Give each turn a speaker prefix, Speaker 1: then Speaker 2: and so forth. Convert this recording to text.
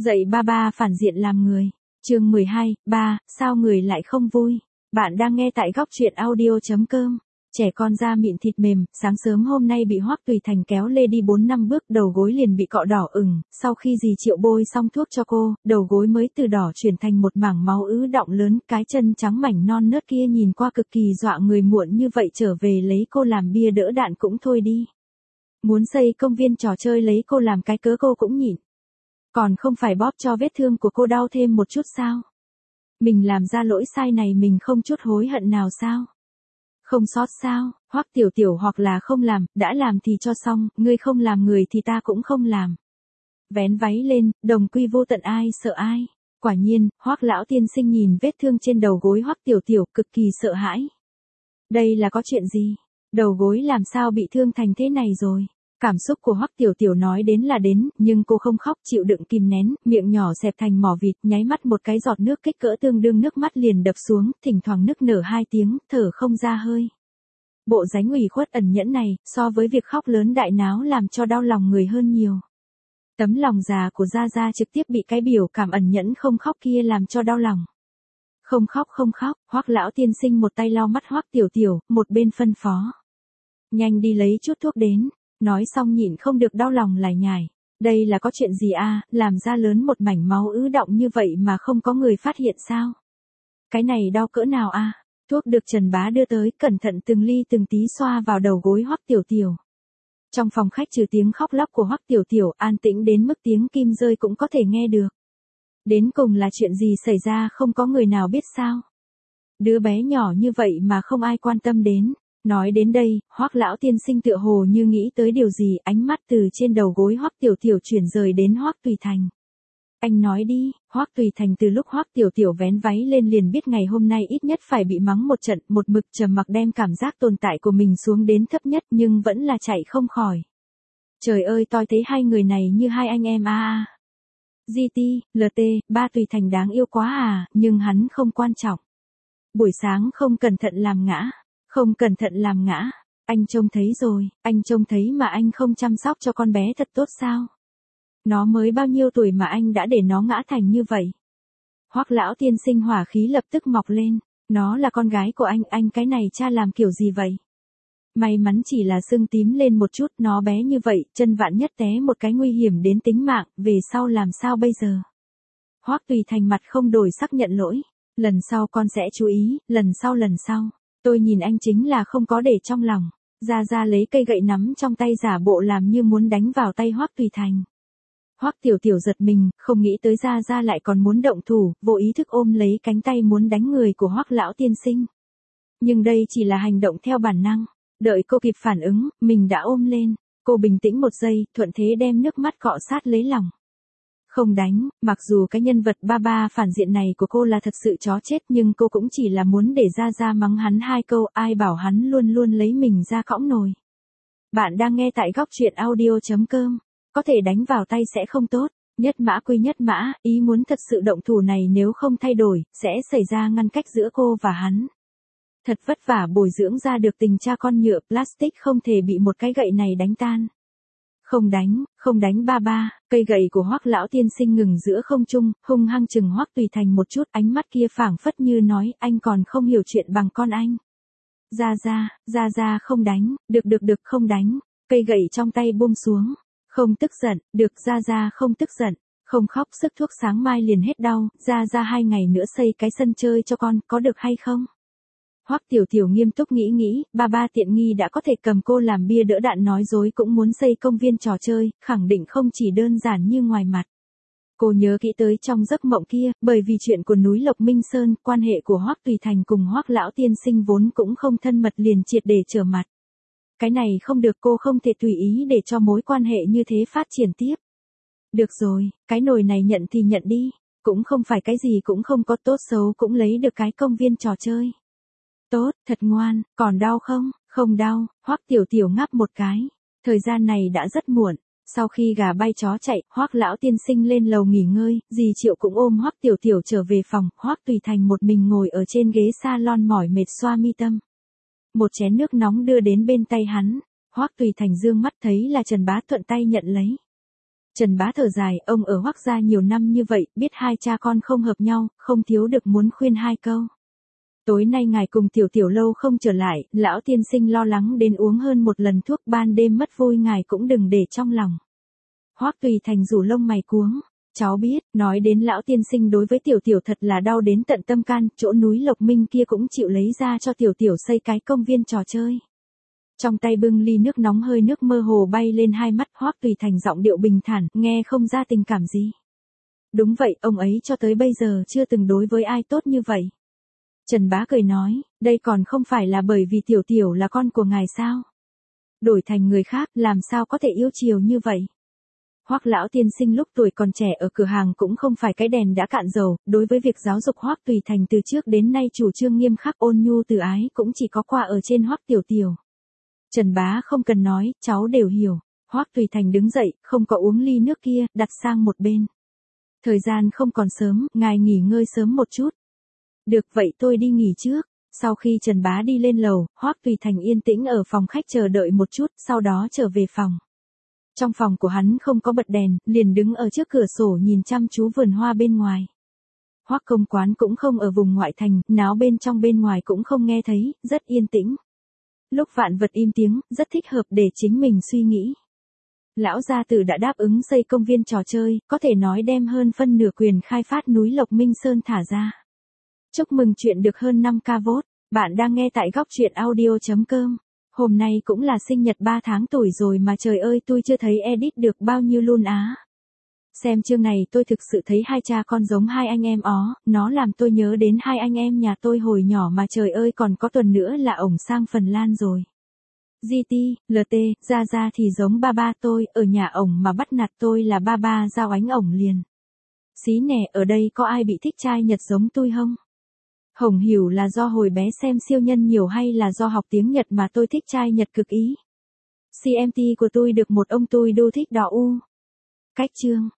Speaker 1: Dạy ba ba phản diện làm người. Chương 12, ba, sao người lại không vui? Bạn đang nghe tại góc truyện audio.com. Trẻ con da mịn thịt mềm, sáng sớm hôm nay bị Hoắc Tùy Thành kéo lê đi 4-5 bước, đầu gối liền bị cọ đỏ ửng, sau khi dì Triệu bôi xong thuốc cho cô, đầu gối mới từ đỏ chuyển thành một mảng máu ứ đọng lớn, cái chân trắng mảnh non nớt kia nhìn qua cực kỳ dọa người, muộn như vậy trở về lấy cô làm bia đỡ đạn cũng thôi đi. Muốn xây công viên trò chơi lấy cô làm cái cớ cô cũng nhịn. Còn không phải bóp cho vết thương của cô đau thêm một chút sao? Mình làm ra lỗi sai này mình không chút hối hận nào sao? Không sót sao? Hoắc Tiểu Tiểu hoặc là không làm, đã làm thì cho xong, ngươi không làm người thì ta cũng không làm. Vén váy lên, đồng quy vô tận, ai sợ ai? Quả nhiên, Hoắc lão tiên sinh nhìn vết thương trên đầu gối Hoắc Tiểu Tiểu cực kỳ sợ hãi. Đây là có chuyện gì? Đầu gối làm sao bị thương thành thế này rồi? Cảm xúc của Hoắc Tiểu Tiểu nói đến là đến, nhưng cô không khóc, chịu đựng kìm nén, miệng nhỏ xẹp thành mỏ vịt, nháy mắt một cái giọt nước kích cỡ tương đương nước mắt liền đập xuống, thỉnh thoảng nức nở 2 tiếng, thở không ra hơi. Bộ dáng ủy khuất ẩn nhẫn này, so với việc khóc lớn đại náo làm cho đau lòng người hơn nhiều. Tấm lòng già của Gia Gia trực tiếp bị cái biểu cảm ẩn nhẫn không khóc kia làm cho đau lòng. Không khóc, Hoắc lão tiên sinh một tay lau mắt Hoắc Tiểu Tiểu, một bên phân phó. Nhanh đi lấy chút thuốc đến. Nói xong nhịn không được đau lòng lải nhải. Đây là có chuyện gì à, làm ra lớn một mảnh máu ứ đọng như vậy mà không có người phát hiện sao? Cái này đau cỡ nào à? Thuốc được Trần Bá đưa tới, cẩn thận từng ly từng tí xoa vào đầu gối Hoắc Tiểu Tiểu. Trong phòng khách trừ tiếng khóc lóc của Hoắc Tiểu Tiểu, an tĩnh đến mức tiếng kim rơi cũng có thể nghe được. Đến cùng là chuyện gì xảy ra không có người nào biết sao? Đứa bé nhỏ như vậy mà không ai quan tâm đến. Nói đến đây, Hoắc lão tiên sinh tựa hồ như nghĩ tới điều gì, ánh mắt từ trên đầu gối Hoắc Tiểu Tiểu chuyển rời đến Hoắc Tùy Thành. Anh nói đi. Hoắc Tùy Thành từ lúc Hoắc Tiểu Tiểu vén váy lên liền biết ngày hôm nay ít nhất phải bị mắng một trận, một mực trầm mặc đem cảm giác tồn tại của mình xuống đến thấp nhất nhưng vẫn là chạy không khỏi. Trời ơi, tôi thấy hai người này như hai anh em a. GT, LT, ba Tùy Thành đáng yêu quá à, nhưng hắn không quan trọng. Buổi sáng không cẩn thận làm ngã. Không cẩn thận làm ngã, anh trông thấy rồi, anh trông thấy mà anh không chăm sóc cho con bé thật tốt sao? Nó mới bao nhiêu tuổi mà anh đã để nó ngã thành như vậy? Hoắc lão tiên sinh hỏa khí lập tức mọc lên, nó là con gái của anh cái này cha làm kiểu gì vậy? May mắn chỉ là sưng tím lên một chút, nó bé như vậy, chân vạn nhất té một cái nguy hiểm đến tính mạng, về sau làm sao bây giờ? Hoắc Tùy Thành mặt không đổi sắc nhận lỗi, lần sau con sẽ chú ý, lần sau. Tôi nhìn anh chính là không có để trong lòng. Gia Gia lấy cây gậy nắm trong tay giả bộ làm như muốn đánh vào tay Hoắc Tùy Thành. Hoắc Tiểu Tiểu giật mình, không nghĩ tới Gia Gia lại còn muốn động thủ, vô ý thức ôm lấy cánh tay muốn đánh người của Hoắc lão tiên sinh. Nhưng đây chỉ là hành động theo bản năng. Đợi cô kịp phản ứng, mình đã ôm lên. Cô bình tĩnh một giây, thuận thế đem nước mắt cọ sát lấy lòng. Không đánh, mặc dù cái nhân vật ba ba phản diện này của cô là thật sự chó chết nhưng cô cũng chỉ là muốn để Gia Gia mắng hắn 2 câu, ai bảo hắn luôn luôn lấy mình ra cõng nồi. Bạn đang nghe tại góc truyện audio.com, có thể đánh vào tay sẽ không tốt, nhất mã quy nhất mã, ý muốn thật sự động thủ này nếu không thay đổi, sẽ xảy ra ngăn cách giữa cô và hắn. Thật vất vả bồi dưỡng ra được tình cha con nhựa plastic không thể bị một cái gậy này đánh tan. Không đánh ba ba, cây gậy của Hoắc lão tiên sinh ngừng giữa không trung, hung hăng chừng Hoắc Tùy Thành một chút, ánh mắt kia phảng phất như nói, anh còn không hiểu chuyện bằng con anh. Gia Gia không đánh, được không đánh, cây gậy trong tay buông xuống, không tức giận, được Gia Gia không tức giận, không khóc, sức thuốc sáng mai liền hết đau, Gia Gia 2 ngày nữa xây cái sân chơi cho con, có được hay không? Hoắc Tiểu Tiểu nghiêm túc nghĩ, ba tiện nghi đã có thể cầm cô làm bia đỡ đạn nói dối cũng muốn xây công viên trò chơi, khẳng định không chỉ đơn giản như ngoài mặt. Cô nhớ kỹ tới trong giấc mộng kia, bởi vì chuyện của núi Lộc Minh Sơn, quan hệ của Hoắc Tùy Thành cùng Hoắc lão tiên sinh vốn cũng không thân mật liền triệt để trở mặt. Cái này không được, cô không thể tùy ý để cho mối quan hệ như thế phát triển tiếp. Được rồi, cái nồi này nhận thì nhận đi, cũng không phải cái gì cũng không có, tốt xấu cũng lấy được cái công viên trò chơi. Tốt, thật ngoan, còn đau không? Không đau, Hoắc Tiểu Tiểu ngáp một cái. Thời gian này đã rất muộn. Sau khi gà bay chó chạy, Hoắc lão tiên sinh lên lầu nghỉ ngơi, dì Triệu cũng ôm Hoắc Tiểu Tiểu trở về phòng, Hoắc Tùy Thành một mình ngồi ở trên ghế salon mỏi mệt xoa mi tâm. Một chén nước nóng đưa đến bên tay hắn, Hoắc Tùy Thành dương mắt thấy là Trần Bá thuận tay nhận lấy. Trần Bá thở dài, ông ở Hoắc gia nhiều năm như vậy, biết hai cha con không hợp nhau, không thiếu được muốn khuyên hai câu. Tối nay ngài cùng Tiểu Tiểu lâu không trở lại, lão tiên sinh lo lắng đến uống hơn một lần thuốc ban đêm mất vui ngài cũng đừng để trong lòng. Hoắc Tùy Thành rủ lông mày cuống. Cháu biết, nói đến lão tiên sinh đối với Tiểu Tiểu thật là đau đến tận tâm can, chỗ núi Lộc Minh kia cũng chịu lấy ra cho Tiểu Tiểu xây cái công viên trò chơi. Trong tay bưng ly nước nóng hơi nước mơ hồ bay lên hai mắt, Hoắc Tùy Thành giọng điệu bình thản, nghe không ra tình cảm gì. Đúng vậy, ông ấy cho tới bây giờ chưa từng đối với ai tốt như vậy. Trần Bá cười nói, đây còn không phải là bởi vì Tiểu Tiểu là con của ngài sao? Đổi thành người khác, làm sao có thể yêu chiều như vậy? Hoắc lão tiên sinh lúc tuổi còn trẻ ở cửa hàng cũng không phải cái đèn đã cạn dầu, đối với việc giáo dục Hoắc Tùy Thành từ trước đến nay chủ trương nghiêm khắc ôn nhu từ ái cũng chỉ có qua ở trên Hoắc Tiểu Tiểu. Trần Bá không cần nói, cháu đều hiểu. Hoắc Tùy Thành đứng dậy, không có uống ly nước kia, đặt sang một bên. Thời gian không còn sớm, ngài nghỉ ngơi sớm một chút. Được vậy tôi đi nghỉ trước. Sau khi Trần Bá đi lên lầu, Hoắc Tùy Thành yên tĩnh ở phòng khách chờ đợi một chút, sau đó trở về phòng. Trong phòng của hắn không có bật đèn, liền đứng ở trước cửa sổ nhìn chăm chú vườn hoa bên ngoài. Hoắc công quán cũng không ở vùng ngoại thành, náo bên trong bên ngoài cũng không nghe thấy, rất yên tĩnh. Lúc vạn vật im tiếng, rất thích hợp để chính mình suy nghĩ. Lão gia tử đã đáp ứng xây công viên trò chơi, có thể nói đem hơn phân nửa quyền khai phát núi Lộc Minh Sơn thả ra. Chúc mừng chuyện được hơn 5k vote. Bạn đang nghe tại góc truyện audio.com. Hôm nay cũng là sinh nhật 3 tháng tuổi rồi mà trời ơi tôi chưa thấy edit được bao nhiêu luôn á. Xem chương này tôi thực sự thấy hai cha con giống hai anh em ó, nó làm tôi nhớ đến hai anh em nhà tôi hồi nhỏ mà trời ơi còn có tuần nữa là ổng sang Phần Lan rồi. GT, LT, ra thì giống ba ba tôi, ở nhà ổng mà bắt nạt tôi là ba ba giao ánh ổng liền. Xí nè, ở đây có ai bị thích trai Nhật giống tôi không? Hồng hiểu là do hồi bé xem siêu nhân nhiều hay là do học tiếng Nhật mà tôi thích trai Nhật cực ý. CMT của tôi được một ông tôi đô thích đỏ u. Cách chương.